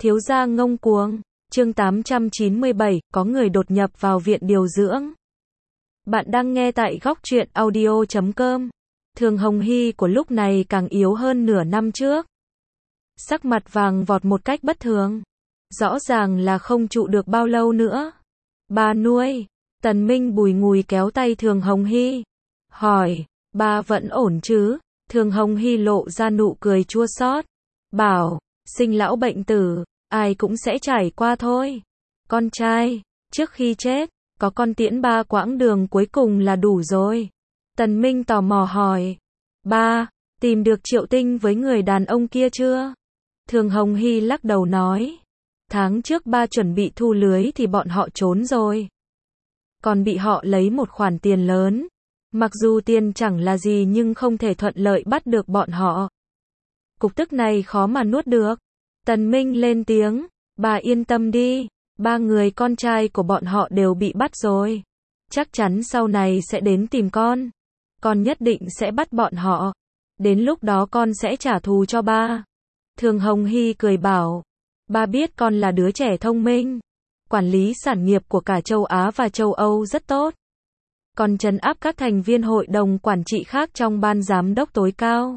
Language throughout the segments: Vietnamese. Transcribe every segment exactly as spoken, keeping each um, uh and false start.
Thiếu gia ngông cuồng. Chương tám trăm chín mươi bảy, có người đột nhập vào viện điều dưỡng. Bạn đang nghe tại góc truyện audio chấm com. Thường Hồng Hy của lúc này càng yếu hơn nửa năm trước. Sắc mặt vàng vọt một cách bất thường. Rõ ràng là không trụ được bao lâu nữa. Bà nuôi. Tần Minh bùi ngùi kéo tay Thường Hồng Hy. Hỏi, bà vẫn ổn chứ? Thường Hồng Hy lộ ra nụ cười chua xót. Bảo, sinh lão bệnh tử, ai cũng sẽ trải qua thôi. Con trai, trước khi chết, có con tiễn ba quãng đường cuối cùng là đủ rồi. Tần Minh tò mò hỏi. Ba, tìm được Triệu Tinh với người đàn ông kia chưa? Thường Hồng Hy lắc đầu nói. Tháng trước ba chuẩn bị thu lưới thì bọn họ trốn rồi. Còn bị họ lấy một khoản tiền lớn. Mặc dù tiền chẳng là gì nhưng không thể thuận lợi bắt được bọn họ. Cục tức này khó mà nuốt được. Tần Minh lên tiếng. Bà yên tâm đi. Ba người con trai của bọn họ đều bị bắt rồi. Chắc chắn sau này sẽ đến tìm con. Con nhất định sẽ bắt bọn họ. Đến lúc đó con sẽ trả thù cho ba. Thường Hồng Hy cười bảo. Ba biết con là đứa trẻ thông minh. Quản lý sản nghiệp của cả châu Á và châu Âu rất tốt. Còn trấn áp các thành viên hội đồng quản trị khác trong ban giám đốc tối cao.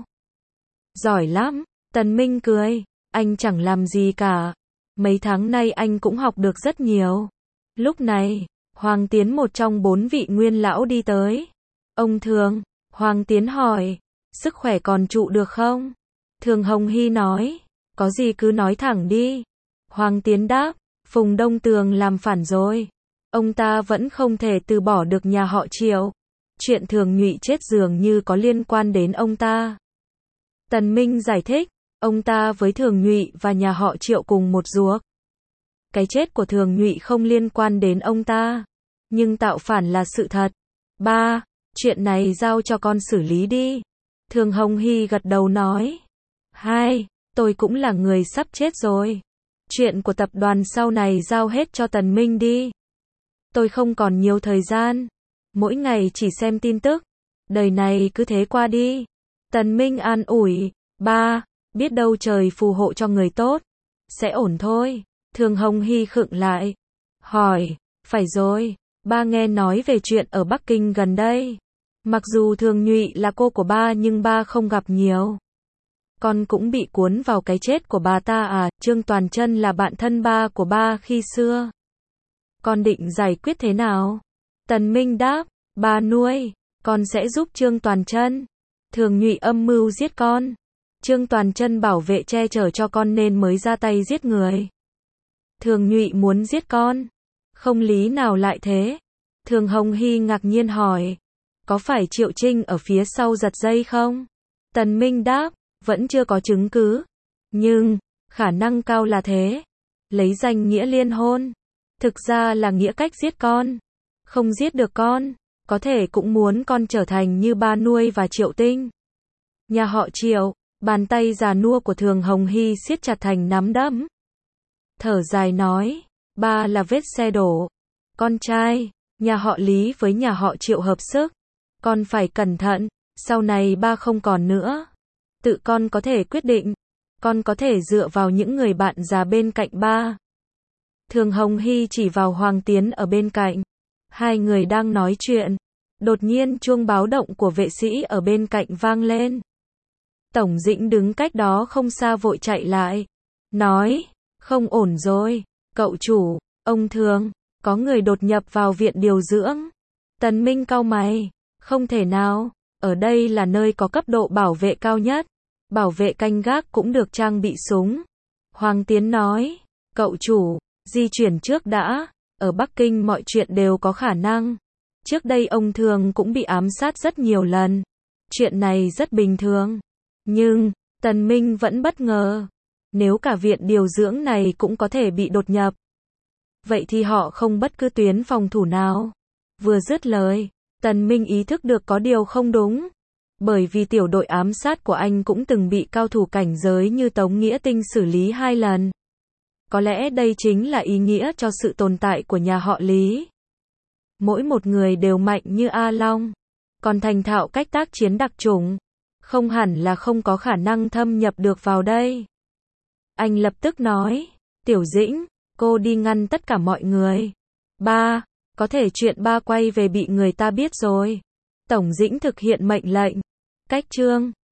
Giỏi lắm. Tần Minh cười. Anh chẳng làm gì cả. Mấy tháng nay anh cũng học được rất nhiều. Lúc này, Hoàng Tiến một trong bốn vị nguyên lão đi tới. Ông Thường, Hoàng Tiến hỏi. Sức khỏe còn trụ được không? Thường Hồng Hy nói. Có gì cứ nói thẳng đi. Hoàng Tiến đáp. Phùng Đông Tường làm phản rồi. Ông ta vẫn không thể từ bỏ được nhà họ Triệu. Chuyện Thường Nhụy chết dường như có liên quan đến ông ta. Tần Minh giải thích. Ông ta với Thường Nhụy và nhà họ Triệu cùng một ruột. Cái chết của Thường Nhụy không liên quan đến ông ta. Nhưng tạo phản là sự thật. Ba, chuyện này giao cho con xử lý đi. Thường Hồng Hy gật đầu nói. Hai, tôi cũng là người sắp chết rồi. Chuyện của tập đoàn sau này giao hết cho Tần Minh đi. Tôi không còn nhiều thời gian. Mỗi ngày chỉ xem tin tức. Đời này cứ thế qua đi. Tần Minh an ủi. Ba, biết đâu trời phù hộ cho người tốt. Sẽ ổn thôi. Thường Hồng Hy khựng lại. Hỏi. Phải rồi. Ba nghe nói về chuyện ở Bắc Kinh gần đây. Mặc dù Thường Nhụy là cô của ba nhưng ba không gặp nhiều. Con cũng bị cuốn vào cái chết của bà ta à? Trương Toàn Chân là bạn thân ba của ba khi xưa. Con định giải quyết thế nào? Tần Minh đáp. Ba nuôi. Con sẽ giúp Trương Toàn Chân. Thường Nhụy âm mưu giết con. Trương Toàn Chân bảo vệ che chở cho con nên mới ra tay giết người. Thường Nhụy muốn giết con. Không lý nào lại thế? Thường Hồng Hy ngạc nhiên hỏi. Có phải Triệu Trinh ở phía sau giật dây không? Tần Minh đáp. Vẫn chưa có chứng cứ. Nhưng, khả năng cao là thế. Lấy danh nghĩa liên hôn. Thực ra là nghĩa cách giết con. Không giết được con. Có thể cũng muốn con trở thành như ba nuôi và Triệu Tinh. Nhà họ Triệu. Bàn tay già nua của Thường Hồng Hy siết chặt thành nắm đấm. Thở dài nói. Ba là vết xe đổ. Con trai. Nhà họ Lý với nhà họ Triệu hợp sức. Con phải cẩn thận. Sau này ba không còn nữa. Tự con có thể quyết định. Con có thể dựa vào những người bạn già bên cạnh ba. Thường Hồng Hy chỉ vào Hoàng Tiến ở bên cạnh. Hai người đang nói chuyện. Đột nhiên chuông báo động của vệ sĩ ở bên cạnh vang lên. Tổng Dĩnh đứng cách đó không xa vội chạy lại. Nói. Không ổn rồi. Cậu chủ. Ông Thường. Có người đột nhập vào viện điều dưỡng. Tần Minh cau mày. Không thể nào. Ở đây là nơi có cấp độ bảo vệ cao nhất. Bảo vệ canh gác cũng được trang bị súng. Hoàng Tiến nói. Cậu chủ. Di chuyển trước đã. Ở Bắc Kinh mọi chuyện đều có khả năng. Trước đây ông Thường cũng bị ám sát rất nhiều lần. Chuyện này rất bình thường. Nhưng, Tần Minh vẫn bất ngờ. Nếu cả viện điều dưỡng này cũng có thể bị đột nhập. Vậy thì họ không bất cứ tuyến phòng thủ nào. Vừa dứt lời, Tần Minh ý thức được có điều không đúng. Bởi vì tiểu đội ám sát của anh cũng từng bị cao thủ cảnh giới như Tống Nghĩa Tinh xử lý hai lần. Có lẽ đây chính là ý nghĩa cho sự tồn tại của nhà họ Lý. Mỗi một người đều mạnh như A Long. Còn thành thạo cách tác chiến đặc chủng. Không hẳn là không có khả năng thâm nhập được vào đây. Anh lập tức nói. Tiểu Dĩnh, cô đi ngăn tất cả mọi người. Ba, có thể chuyện ba quay về bị người ta biết rồi. Tổng Dĩnh thực hiện mệnh lệnh. Cách chương